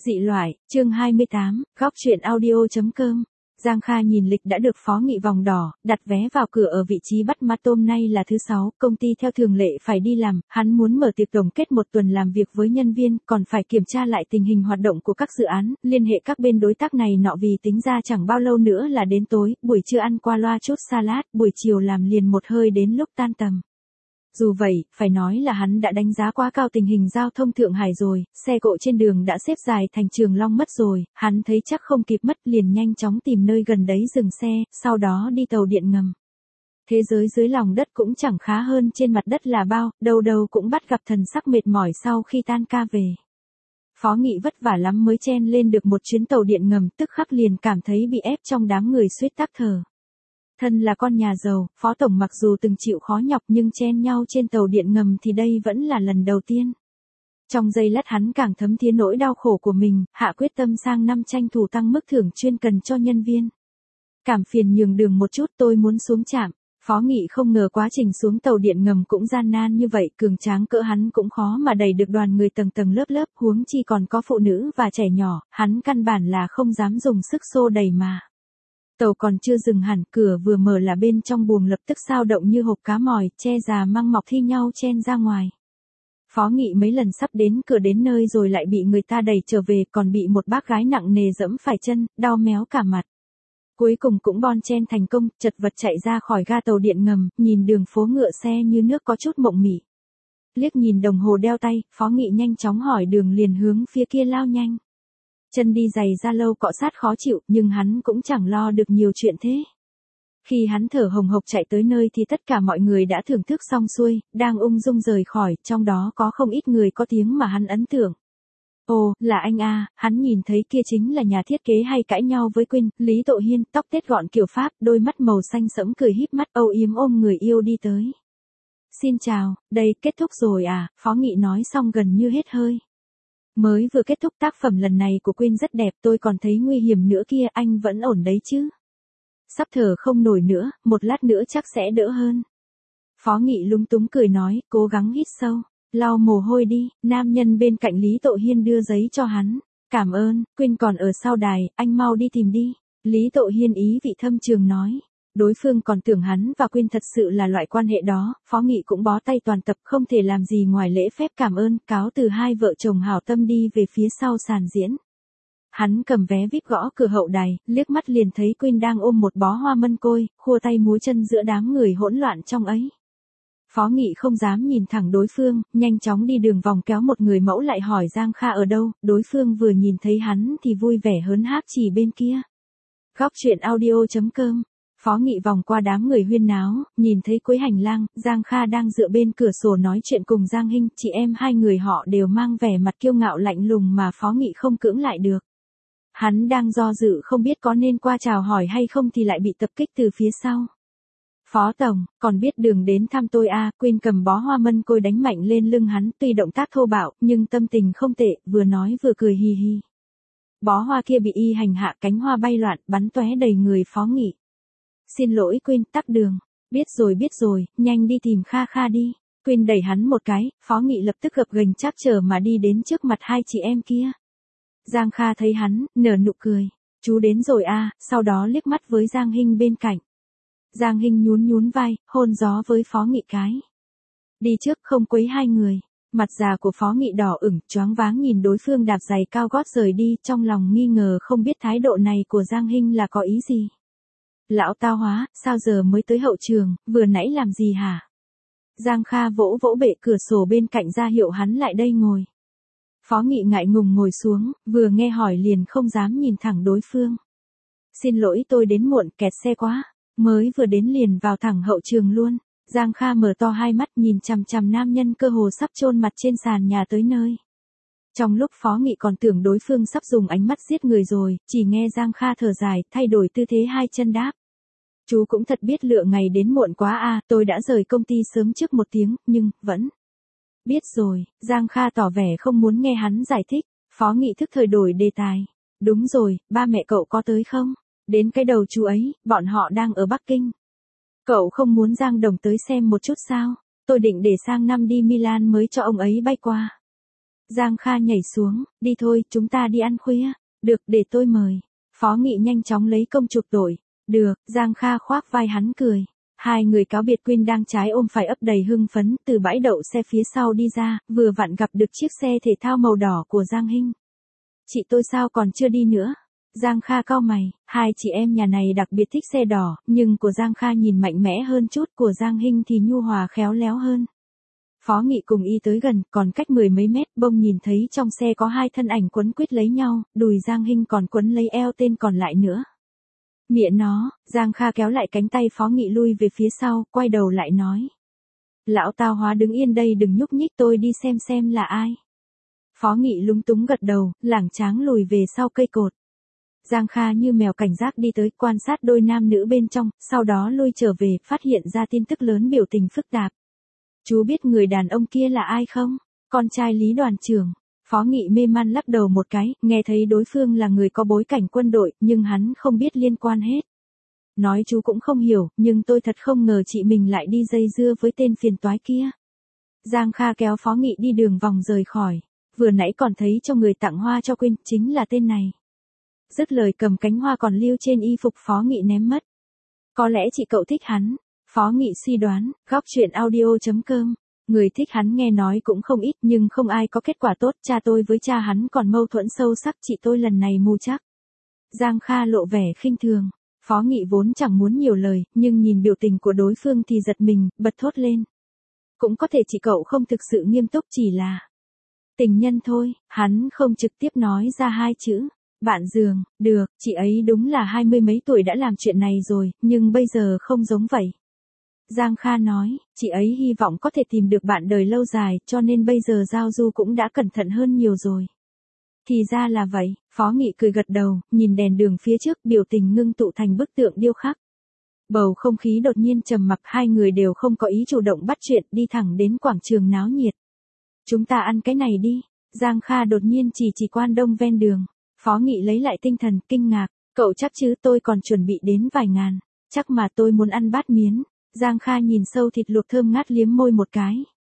Dị loại, chương 28, góc truyện audio.com. Giang Kha nhìn lịch đã được Phó Nghị vòng đỏ, đặt vé vào cửa ở vị trí bắt mắt tôm. Nay là thứ 6, công ty theo thường lệ phải đi làm, hắn muốn mở tiệc tổng kết một tuần làm việc với nhân viên, còn phải kiểm tra lại tình hình hoạt động của các dự án, liên hệ các bên đối tác này nọ, vì tính ra chẳng bao lâu nữa là đến tối, buổi trưa ăn qua loa chút salad, buổi chiều làm liền một hơi đến lúc tan tầm. Dù vậy, phải nói là hắn đã đánh giá quá cao tình hình giao thông Thượng Hải rồi, xe cộ trên đường đã xếp dài thành Trường Long mất rồi, hắn thấy chắc không kịp mất liền nhanh chóng tìm nơi gần đấy dừng xe, sau đó đi tàu điện ngầm. Thế giới dưới lòng đất cũng chẳng khá hơn trên mặt đất là bao, đâu đâu cũng bắt gặp thần sắc mệt mỏi sau khi tan ca về. Phó Nghị vất vả lắm mới chen lên được một chuyến tàu điện ngầm, tức khắc liền cảm thấy bị ép trong đám người suýt tắc thở. Thân là con nhà giàu, Phó Tổng mặc dù từng chịu khó nhọc nhưng chen nhau trên tàu điện ngầm thì đây vẫn là lần đầu tiên. Trong giây lát hắn càng thấm thía nỗi đau khổ của mình, hạ quyết tâm sang năm tranh thủ tăng mức thưởng chuyên cần cho nhân viên. Cảm phiền nhường đường một chút, tôi muốn xuống trạm. Phó Nghị không ngờ quá trình xuống tàu điện ngầm cũng gian nan như vậy, cường tráng cỡ hắn cũng khó mà đẩy được đoàn người tầng tầng lớp lớp, huống chi còn có phụ nữ và trẻ nhỏ, hắn căn bản là không dám dùng sức xô đẩy mà. Tàu còn chưa dừng hẳn, cửa vừa mở là bên trong buồng lập tức xao động như hộp cá mòi, che già măng mọc thi nhau chen ra ngoài. Phó Nghị mấy lần sắp đến cửa đến nơi rồi lại bị người ta đẩy trở về, còn bị một bác gái nặng nề dẫm phải chân, đau méo cả mặt. Cuối cùng cũng bon chen thành công, chật vật chạy ra khỏi ga tàu điện ngầm, nhìn đường phố ngựa xe như nước có chút mộng mị. Liếc nhìn đồng hồ đeo tay, Phó Nghị nhanh chóng hỏi đường liền hướng phía kia lao nhanh. Chân đi giày da lâu cọ sát khó chịu, nhưng hắn cũng chẳng lo được nhiều chuyện thế. Khi hắn thở hồng hộc chạy tới nơi thì tất cả mọi người đã thưởng thức xong xuôi, đang ung dung rời khỏi, trong đó có không ít người có tiếng mà hắn ấn tượng. Ồ, là anh a, hắn nhìn thấy kia chính là nhà thiết kế hay cãi nhau với Quyên, Lý Tội Hiên, tóc tết gọn kiểu Pháp, đôi mắt màu xanh sẫm cười híp mắt âu yếm ôm người yêu đi tới. Xin chào, đây, kết thúc rồi à, Phó Nghị nói xong gần như hết hơi. Mới vừa kết thúc tác phẩm lần này của Quyên rất đẹp, tôi còn thấy nguy hiểm nữa kia, anh vẫn ổn đấy chứ? Sắp thở không nổi nữa, một lát nữa chắc sẽ đỡ hơn. Phó Nghị lúng túng cười nói, cố gắng hít sâu, lau mồ hôi đi, nam nhân bên cạnh Lý Tội Hiên đưa giấy cho hắn. Cảm ơn, Quyên còn ở sau đài, anh mau đi tìm đi. Lý Tội Hiên ý vị thâm trường nói. Đối phương còn tưởng hắn và Quyên thật sự là loại quan hệ đó, Phó Nghị cũng bó tay toàn tập, không thể làm gì ngoài lễ phép cảm ơn, cáo từ hai vợ chồng hảo tâm đi về phía sau sàn diễn. Hắn cầm vé VIP gõ cửa hậu đài, liếc mắt liền thấy Quyên đang ôm một bó hoa mân côi, khua tay múa chân giữa đám người hỗn loạn trong ấy. Phó Nghị không dám nhìn thẳng đối phương, nhanh chóng đi đường vòng kéo một người mẫu lại hỏi Giang Kha ở đâu, đối phương vừa nhìn thấy hắn thì vui vẻ hớn hác chỉ bên kia. Góc truyện audio.com. Phó Nghị vòng qua đám người huyên náo, nhìn thấy cuối hành lang, Giang Kha đang dựa bên cửa sổ nói chuyện cùng Giang Hinh, chị em hai người họ đều mang vẻ mặt kiêu ngạo lạnh lùng mà Phó Nghị không cưỡng lại được. Hắn đang do dự không biết có nên qua chào hỏi hay không thì lại bị tập kích từ phía sau. Phó Tổng, còn biết đường đến thăm tôi à, Quyên cầm bó hoa mân côi đánh mạnh lên lưng hắn, tuy động tác thô bạo, nhưng tâm tình không tệ, vừa nói vừa cười hì hì. Bó hoa kia bị y hành hạ, cánh hoa bay loạn, bắn tóe đầy người Phó Nghị. Xin lỗi Quyên, tắc đường. Biết rồi, nhanh đi tìm Kha Kha đi. Quyên đẩy hắn một cái, Phó Nghị lập tức gập ghềnh tráp trở mà đi đến trước mặt hai chị em kia. Giang Kha thấy hắn, nở nụ cười. Chú đến rồi à, sau đó liếc mắt với Giang Hinh bên cạnh. Giang Hinh nhún vai, hôn gió với Phó Nghị cái. Đi trước không quấy hai người. Mặt già của Phó Nghị đỏ ửng, choáng váng nhìn đối phương đạp giày cao gót rời đi, trong lòng nghi ngờ không biết thái độ này của Giang Hinh là có ý gì. Lão tao hóa, sao giờ mới tới hậu trường, vừa nãy làm gì hả? Giang Kha vỗ vỗ bệ cửa sổ bên cạnh ra hiệu hắn lại đây ngồi. Phó Nghị ngại ngùng ngồi xuống, vừa nghe hỏi liền không dám nhìn thẳng đối phương. Xin lỗi tôi đến muộn, kẹt xe quá, mới vừa đến liền vào thẳng hậu trường luôn. Giang Kha mở to hai mắt nhìn chằm chằm nam nhân cơ hồ sắp chôn mặt trên sàn nhà tới nơi. Trong lúc Phó Nghị còn tưởng đối phương sắp dùng ánh mắt giết người rồi, chỉ nghe Giang Kha thở dài, thay đổi tư thế hai chân đáp. Chú cũng thật biết lựa ngày đến muộn quá à, tôi đã rời công ty sớm trước một tiếng, nhưng, vẫn. Biết rồi, Giang Kha tỏ vẻ không muốn nghe hắn giải thích, Phó Nghị thức thời đổi đề tài. Đúng rồi, ba mẹ cậu có tới không? Đến cái đầu chú ấy, bọn họ đang ở Bắc Kinh. Cậu không muốn Giang Đồng tới xem một chút sao? Tôi định để sang năm đi Milan mới cho ông ấy bay qua. Giang Kha nhảy xuống, đi thôi, chúng ta đi ăn khuya. Được, để tôi mời. Phó Nghị nhanh chóng lấy công chuộc tội. Được, Giang Kha khoác vai hắn cười. Hai người cáo biệt Quyên đang trái ôm phải ấp đầy hưng phấn từ bãi đậu xe phía sau đi ra, vừa vặn gặp được chiếc xe thể thao màu đỏ của Giang Hinh. Chị tôi sao còn chưa đi nữa? Giang Kha cau mày, hai chị em nhà này đặc biệt thích xe đỏ, nhưng của Giang Kha nhìn mạnh mẽ hơn chút, của Giang Hinh thì nhu hòa khéo léo hơn. Phó Nghị cùng y tới gần, còn cách 10 mấy mét, bông nhìn thấy trong xe có hai thân ảnh quấn quýt lấy nhau, đùi Giang Hinh còn quấn lấy eo tên còn lại nữa. Mẹ nó, Giang Kha kéo lại cánh tay Phó Nghị lui về phía sau, quay đầu lại nói. Lão tao hóa đứng yên đây đừng nhúc nhích, tôi đi xem là ai. Phó Nghị lúng túng gật đầu, lảng tráng lùi về sau cây cột. Giang Kha như mèo cảnh giác đi tới quan sát đôi nam nữ bên trong, sau đó lui trở về, phát hiện ra tin tức lớn biểu tình phức tạp. Chú biết người đàn ông kia là ai không? Con trai Lý đoàn trưởng. Phó Nghị mê man lắc đầu một cái, nghe thấy đối phương là người có bối cảnh quân đội, nhưng hắn không biết liên quan hết. Nói chú cũng không hiểu, nhưng tôi thật không ngờ chị mình lại đi dây dưa với tên phiền toái kia. Giang Kha kéo Phó Nghị đi đường vòng rời khỏi. Vừa nãy còn thấy cho người tặng hoa cho Quyên, chính là tên này. Dứt lời cầm cánh hoa còn lưu trên y phục Phó Nghị ném mất. Có lẽ chị cậu thích hắn. Phó Nghị suy đoán, góc chuyện audio.com. Người thích hắn nghe nói cũng không ít nhưng không ai có kết quả tốt, cha tôi với cha hắn còn mâu thuẫn sâu sắc, chị tôi lần này mù chắc. Giang Kha lộ vẻ khinh thường. Phó Nghị vốn chẳng muốn nhiều lời, nhưng nhìn biểu tình của đối phương thì giật mình, bật thốt lên. Cũng có thể chị cậu không thực sự nghiêm túc, chỉ là tình nhân thôi, hắn không trực tiếp nói ra hai chữ. Bạn giường, được, chị ấy đúng là 20 mấy tuổi đã làm chuyện này rồi, nhưng bây giờ không giống vậy. Giang Kha nói, chị ấy hy vọng có thể tìm được bạn đời lâu dài, cho nên bây giờ giao du cũng đã cẩn thận hơn nhiều rồi. Thì ra là vậy, Phó Nghị cười gật đầu, nhìn đèn đường phía trước, biểu tình ngưng tụ thành bức tượng điêu khắc. Bầu không khí đột nhiên trầm mặc, hai người đều không có ý chủ động bắt chuyện, đi thẳng đến quảng trường náo nhiệt. Chúng ta ăn cái này đi. Giang Kha đột nhiên chỉ quan đông ven đường. Phó Nghị lấy lại tinh thần, kinh ngạc. Cậu chắc chứ, tôi còn chuẩn bị đến vài ngàn. Chắc mà tôi muốn ăn bát miến. Giang Kha nhìn sâu thịt luộc thơm ngát liếm môi một cái.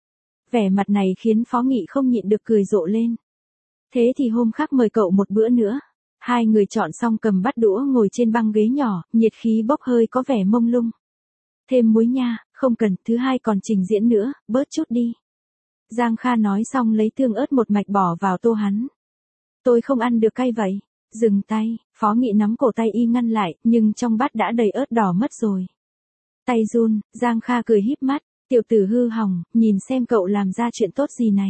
Vẻ mặt này khiến Phó Nghị không nhịn được cười rộ lên. Thế thì hôm khác mời cậu một bữa nữa. Hai người chọn xong cầm bát đũa ngồi trên băng ghế nhỏ, nhiệt khí bốc hơi có vẻ mông lung. Thêm muối nha, không cần, thứ hai còn trình diễn nữa, bớt chút đi. Giang Kha nói xong lấy tương ớt một mạch bỏ vào tô hắn. Tôi không ăn được cay vậy. Dừng tay, Phó Nghị nắm cổ tay y ngăn lại, nhưng trong bát đã đầy ớt đỏ mất rồi. Tay run, Giang Kha cười híp mắt, tiểu tử hư hỏng, nhìn xem cậu làm ra chuyện tốt gì này.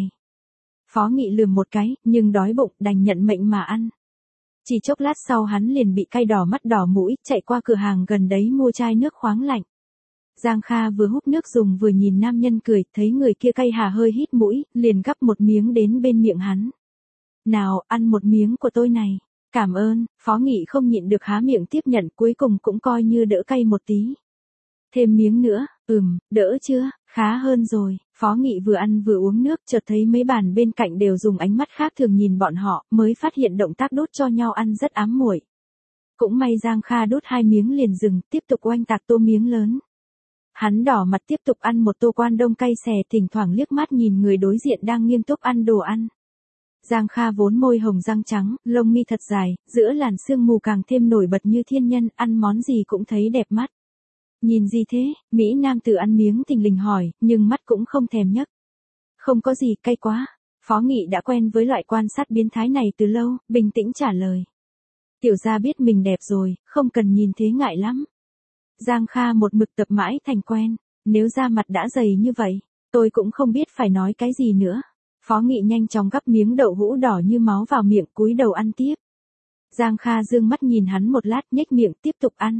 Phó Nghị lườm một cái, nhưng đói bụng, đành nhận mệnh mà ăn. Chỉ chốc lát sau hắn liền bị cay đỏ mắt đỏ mũi, chạy qua cửa hàng gần đấy mua chai nước khoáng lạnh. Giang Kha vừa húp nước dùng vừa nhìn nam nhân cười, thấy người kia cay hà hơi hít mũi, liền gắp một miếng đến bên miệng hắn. Nào, ăn một miếng của tôi này. Cảm ơn, Phó Nghị không nhịn được há miệng tiếp nhận, cuối cùng cũng coi như đỡ cay một tí. Thêm miếng nữa, đỡ chưa, khá hơn rồi. Phó Nghị vừa ăn vừa uống nước, chợt thấy mấy bàn bên cạnh đều dùng ánh mắt khác thường nhìn bọn họ, mới phát hiện động tác đút cho nhau ăn rất ám muội. Cũng may Giang Kha đút hai miếng liền dừng, tiếp tục oanh tạc tô miếng lớn. Hắn đỏ mặt tiếp tục ăn một tô quan đông cay xè, thỉnh thoảng liếc mắt nhìn người đối diện đang nghiêm túc ăn đồ ăn. Giang Kha vốn môi hồng răng trắng, lông mi thật dài, giữa làn sương mù càng thêm nổi bật như thiên nhân, ăn món gì cũng thấy đẹp mắt. Nhìn gì thế? Mỹ nam tử ăn miếng thình lình hỏi, nhưng mắt cũng không thèm nhấc. Không có gì, cay quá. Phó Nghị đã quen với loại quan sát biến thái này từ lâu, bình tĩnh trả lời. Tiểu gia biết mình đẹp rồi, không cần nhìn thế ngại lắm. Giang Kha một mực tập mãi thành quen, nếu da mặt đã dày như vậy, tôi cũng không biết phải nói cái gì nữa. Phó Nghị nhanh chóng gắp miếng đậu hũ đỏ như máu vào miệng, cúi đầu ăn tiếp. Giang Kha dương mắt nhìn hắn một lát, nhếch miệng tiếp tục ăn.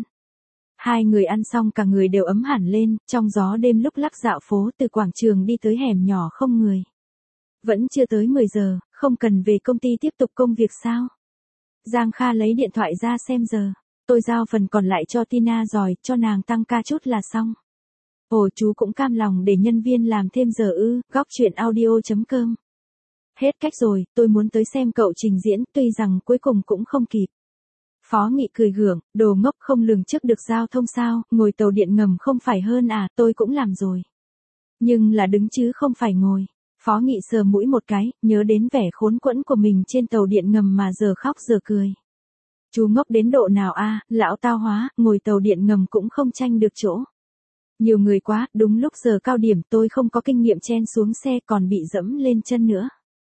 Hai người ăn xong cả người đều ấm hẳn lên, trong gió đêm lúc lắc dạo phố từ quảng trường đi tới hẻm nhỏ không người. Vẫn chưa tới 10 giờ, không cần về công ty tiếp tục công việc sao? Giang Kha lấy điện thoại ra xem giờ. Tôi giao phần còn lại cho Tina rồi, cho nàng tăng ca chút là xong. Ồ, chú cũng cam lòng để nhân viên làm thêm giờ ư? Góc chuyện audio.com. Hết cách rồi, tôi muốn tới xem cậu trình diễn, tuy rằng cuối cùng cũng không kịp. Phó Nghị cười gượng, đồ ngốc không lường trước được giao thông sao, ngồi tàu điện ngầm không phải hơn à, tôi cũng làm rồi. Nhưng là đứng chứ không phải ngồi. Phó Nghị sờ mũi một cái, nhớ đến vẻ khốn quẫn của mình trên tàu điện ngầm mà giờ khóc giờ cười. Chú ngốc đến độ nào a, lão tao hóa, ngồi tàu điện ngầm cũng không tranh được chỗ. Nhiều người quá, đúng lúc giờ cao điểm tôi không có kinh nghiệm chen xuống xe còn bị dẫm lên chân nữa.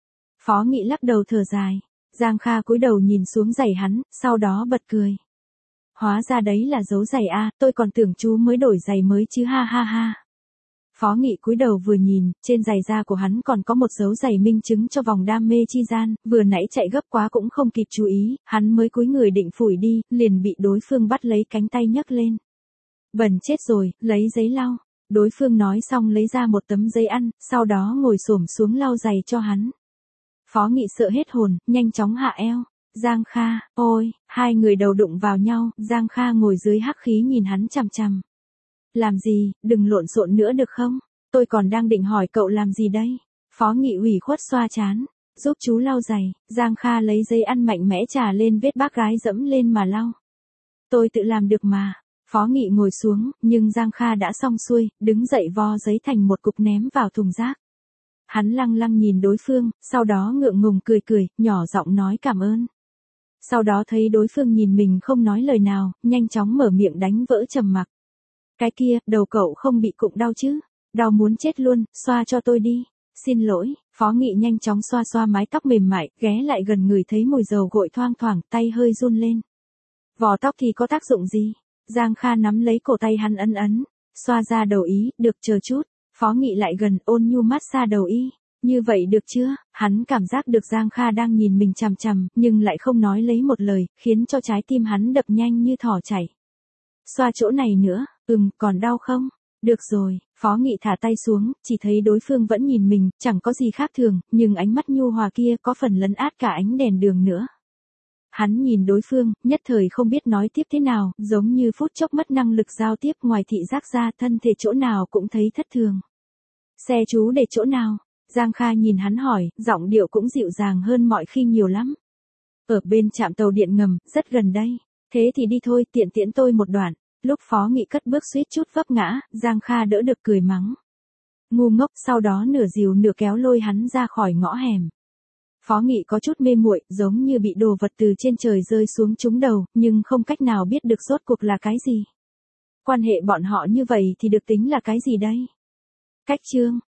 Phó Nghị lắc đầu thở dài. Giang Kha cúi đầu nhìn xuống giày hắn, sau đó bật cười. Hóa ra đấy là dấu giày a, tôi còn tưởng chú mới đổi giày mới chứ ha ha ha. Phó Nghị cúi đầu vừa nhìn, trên giày da của hắn còn có một dấu giày minh chứng cho vòng đam mê chi gian, vừa nãy chạy gấp quá cũng không kịp chú ý, hắn mới cúi người định phủi đi, liền bị đối phương bắt lấy cánh tay nhấc lên. Bẩn chết rồi, lấy giấy lau. Đối phương nói xong lấy ra một tấm giấy ăn, sau đó ngồi xổm xuống lau giày cho hắn. Phó Nghị sợ hết hồn, nhanh chóng hạ eo. Giang Kha, ôi, hai người đầu đụng vào nhau, Giang Kha ngồi dưới hắc khí nhìn hắn chằm chằm. Làm gì, đừng lộn xộn nữa được không? Tôi còn đang định hỏi cậu làm gì đây? Phó Nghị ủy khuất xoa chán, giúp chú lau giày. Giang Kha lấy giấy ăn mạnh mẽ chà lên vết bác gái dẫm lên mà lau. Tôi tự làm được mà. Phó Nghị ngồi xuống, nhưng Giang Kha đã xong xuôi, đứng dậy vo giấy thành một cục ném vào thùng rác. Hắn lăng lăng nhìn đối phương, sau đó ngượng ngùng cười cười, nhỏ giọng nói cảm ơn. Sau đó thấy đối phương nhìn mình không nói lời nào, nhanh chóng mở miệng đánh vỡ trầm mặc. Cái kia, đầu cậu không bị cụng đau chứ? Đau muốn chết luôn, xoa cho tôi đi. Xin lỗi, Phó Nghị nhanh chóng xoa xoa mái tóc mềm mại, ghé lại gần người thấy mùi dầu gội thoang thoảng, tay hơi run lên. Vò tóc thì có tác dụng gì? Giang Kha nắm lấy cổ tay hắn ấn ấn, xoa ra đầu ý, được chờ chút. Phó Nghị lại gần ôn nhu massage đầu y. Như vậy được chưa? Hắn cảm giác được Giang Kha đang nhìn mình chằm chằm, nhưng lại không nói lấy một lời, khiến cho trái tim hắn đập nhanh như thỏ chảy. Xoa chỗ này nữa, còn đau không? Được rồi, Phó Nghị thả tay xuống, chỉ thấy đối phương vẫn nhìn mình, chẳng có gì khác thường, nhưng ánh mắt nhu hòa kia có phần lấn át cả ánh đèn đường nữa. Hắn nhìn đối phương, nhất thời không biết nói tiếp thế nào, giống như phút chốc mất năng lực giao tiếp, ngoài thị giác ra thân thể chỗ nào cũng thấy thất thường. Xe chú để chỗ nào? Giang Kha nhìn hắn hỏi, giọng điệu cũng dịu dàng hơn mọi khi nhiều lắm. Ở bên trạm tàu điện ngầm, rất gần đây. Thế thì đi thôi, tiện tiễn tôi một đoạn. Lúc Phó Nghị cất bước suýt chút vấp ngã, Giang Kha đỡ được cười mắng. Ngu ngốc, sau đó nửa dìu nửa kéo lôi hắn ra khỏi ngõ hẻm. Phó Nghị có chút mê muội, giống như bị đồ vật từ trên trời rơi xuống trúng đầu, nhưng không cách nào biết được rốt cuộc là cái gì. Quan hệ bọn họ như vậy thì được tính là cái gì đây? Cách chương